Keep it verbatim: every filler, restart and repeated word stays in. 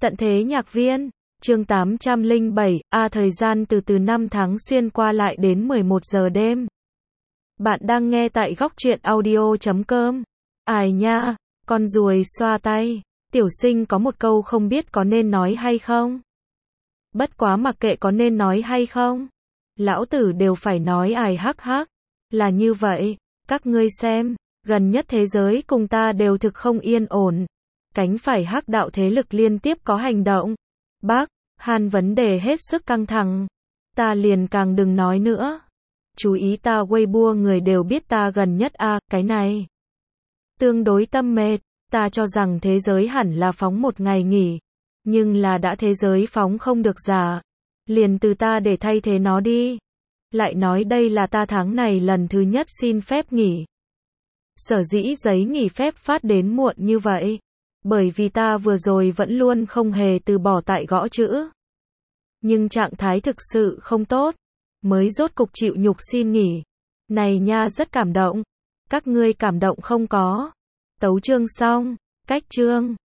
Tận thế nhạc viên, chương tám trăm lẻ bảy, a thời gian từ từ năm tháng xuyên qua lại đến mười một giờ đêm. Bạn đang nghe tại góc truyện audio chấm com. Ai nha, con ruồi xoa tay, tiểu sinh có một câu không biết có nên nói hay không. Bất quá mặc kệ có nên nói hay không, lão tử đều phải nói ài hắc hắc. Là như vậy, các ngươi xem, gần nhất thế giới cùng ta đều thực không yên ổn. Cánh phải hắc đạo thế lực liên tiếp có hành động. Bắc, Hàn vấn đề hết sức căng thẳng. Ta liền càng đừng nói nữa. Chú ý ta Weibo người đều biết ta gần nhất a, à, cái này. Tương đối tâm mệt, ta cho rằng thế giới hẳn là phóng một ngày nghỉ. Nhưng là đã thế giới phóng không được giả. Liền từ ta để thay thế nó đi. Lại nói đây là ta tháng này lần thứ nhất xin phép nghỉ. Sở dĩ giấy nghỉ phép phát đến muộn như vậy. Bởi vì ta vừa rồi vẫn luôn không hề từ bỏ tại gõ chữ. Nhưng trạng thái thực sự không tốt. Mới rốt cục chịu nhục xin nghỉ. Này nha rất cảm động. Các ngươi cảm động không có. Tấu chương xong. Cách chương.